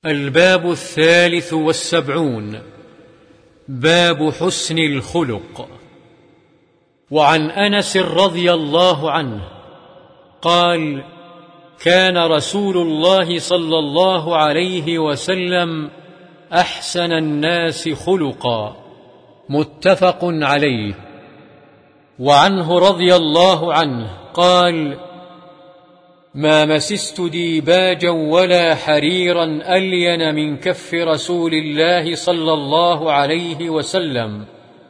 الباب 73. باب حسن الخلق. وعن أنس رضي الله عنه قال: كان رسول الله صلى الله عليه وسلم أحسن الناس خلقا. متفق عليه. وعنه رضي الله عنه قال: ما مسست ديباجا ولا حريرا ألين من كف رسول الله صلى الله عليه وسلم،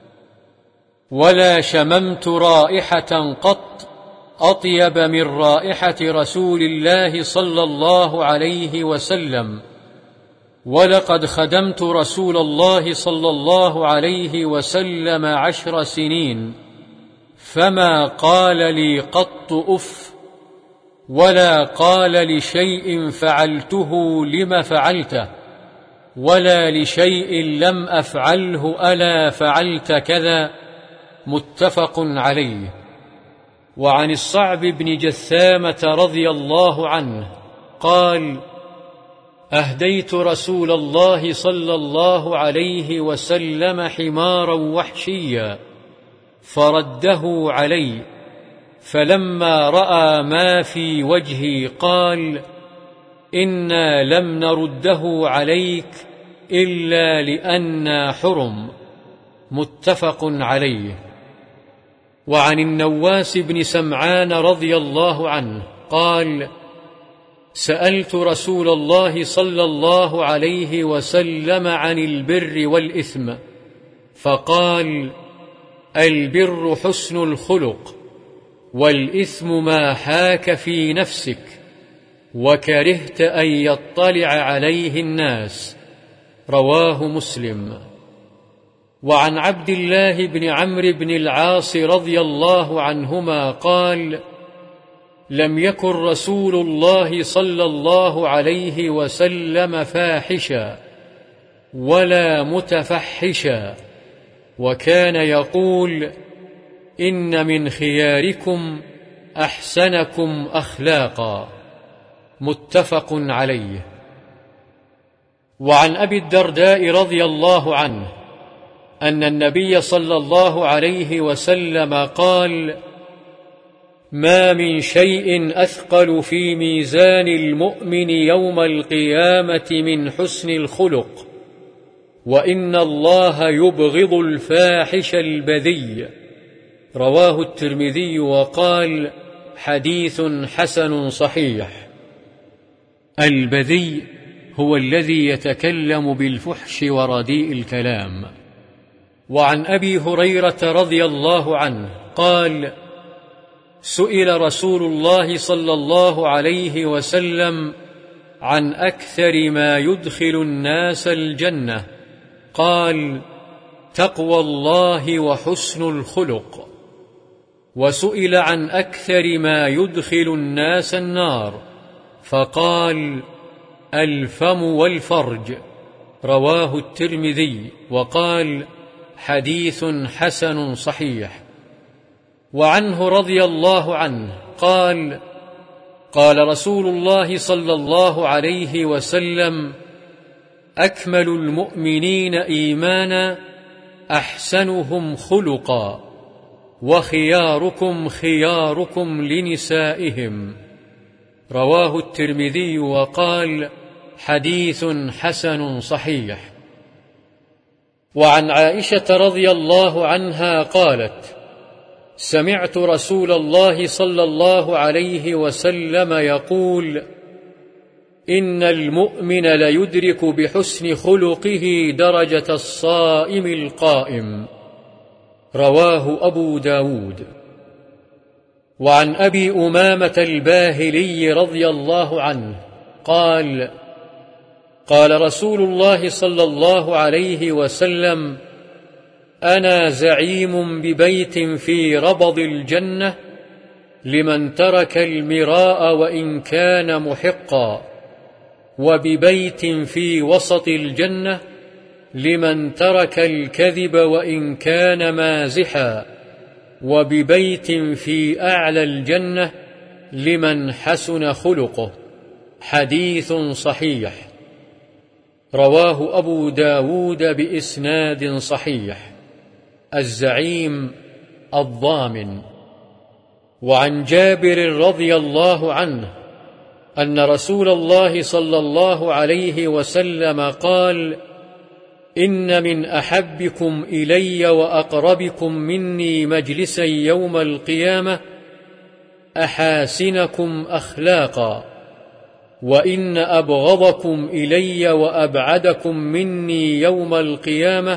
ولا شممت رائحة قط أطيب من رائحة رسول الله صلى الله عليه وسلم. ولقد خدمت رسول الله صلى الله عليه وسلم 10 سنين، فما قال لي قط أف، ولا قال لشيء فعلته لم فعلته، ولا لشيء لم أفعله ألا فعلت كذا. متفق عليه. وعن الصعب بن جثامة رضي الله عنه قال: أهديت رسول الله صلى الله عليه وسلم حمارا وحشيا فرده علي، فلما رأى ما في وجهي قال: إنا لم نرده عليك إلا لأننا حرم. متفق عليه. وعن النواس بن سمعان رضي الله عنه قال: سألت رسول الله صلى الله عليه وسلم عن البر والإثم، فقال: البر حسن الخلق، والإثم ما حاك في نفسك وكرهت أن يطلع عليه الناس. رواه مسلم. وعن عبد الله بن عمرو بن العاص رضي الله عنهما قال: لم يكن رسول الله صلى الله عليه وسلم فاحشا ولا متفحشا، وكان يقول: إن من خياركم أحسنكم أخلاقا. متفق عليه. وعن أبي الدرداء رضي الله عنه أن النبي صلى الله عليه وسلم قال: ما من شيء أثقل في ميزان المؤمن يوم القيامة من حسن الخلق، وإن الله يبغض الفاحش البذيء. رواه الترمذي وقال: حديث حسن صحيح. البذيء هو الذي يتكلم بالفحش ورديء الكلام. وعن أبي هريرة رضي الله عنه قال: سئل رسول الله صلى الله عليه وسلم عن أكثر ما يدخل الناس الجنة، قال: تقوى الله وحسن الخلق. وسئل عن أكثر ما يدخل الناس النار، فقال: الفم والفرج. رواه الترمذي وقال: حديث حسن صحيح. وعنه رضي الله عنه قال: قال رسول الله صلى الله عليه وسلم: أكمل المؤمنين إيمانا أحسنهم خلقا، وخياركم خياركم لنسائهم. رواه الترمذي وقال: حديث حسن صحيح. وعن عائشة رضي الله عنها قالت: سمعت رسول الله صلى الله عليه وسلم يقول: إن المؤمن ليدرك بحسن خلقه درجة الصائم القائم. رواه أبو داود. وعن أبي أمامة الباهلي رضي الله عنه قال: قال رسول الله صلى الله عليه وسلم: أنا زعيم ببيت في ربض الجنة لمن ترك المراء وإن كان محقا، وببيت في وسط الجنة لمن ترك الكذب وإن كان مازحا، وببيت في أعلى الجنة لمن حسن خلقه. حديث صحيح. رواه أبو داود بإسناد صحيح. الزعيم الضامن. وعن جابر رضي الله عنه أن رسول الله صلى الله عليه وسلم قال: إن من أحبكم إلي وأقربكم مني مجلسا يوم القيامة أحاسنكم أخلاقا، وإن أبغضكم إلي وأبعدكم مني يوم القيامة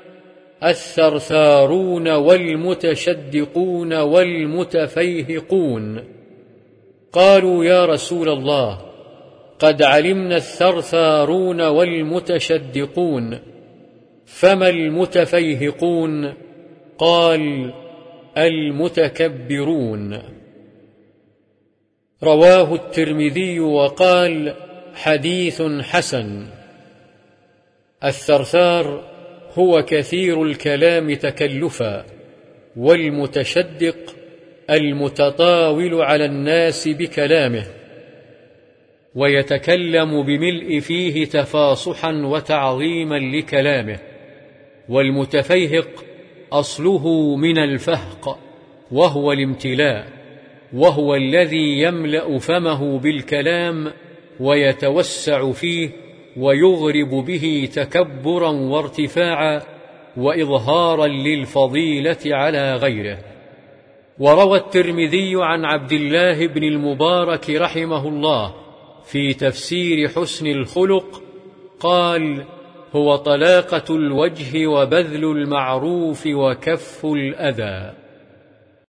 الثرثارون والمتشدقون والمتفيهقون. قالوا: يا رسول الله، قد علمنا الثرثارون والمتشدقون، فما المتفيهقون؟ قال: المتكبرون. رواه الترمذي وقال: حديث حسن. الثرثار هو كثير الكلام تكلفا، والمتشدق المتطاول على الناس بكلامه، ويتكلم بملء فيه تفاصحا وتعظيما لكلامه. والمتفيهق أصله من الفهق، وهو الامتلاء، وهو الذي يملأ فمه بالكلام ويتوسع فيه ويغرب به تكبرا وارتفاعا وإظهارا للفضيلة على غيره. وروى الترمذي عن عبد الله بن المبارك رحمه الله في تفسير حسن الخلق قال: هو طلاقة الوجه وبذل المعروف وكف الأذى.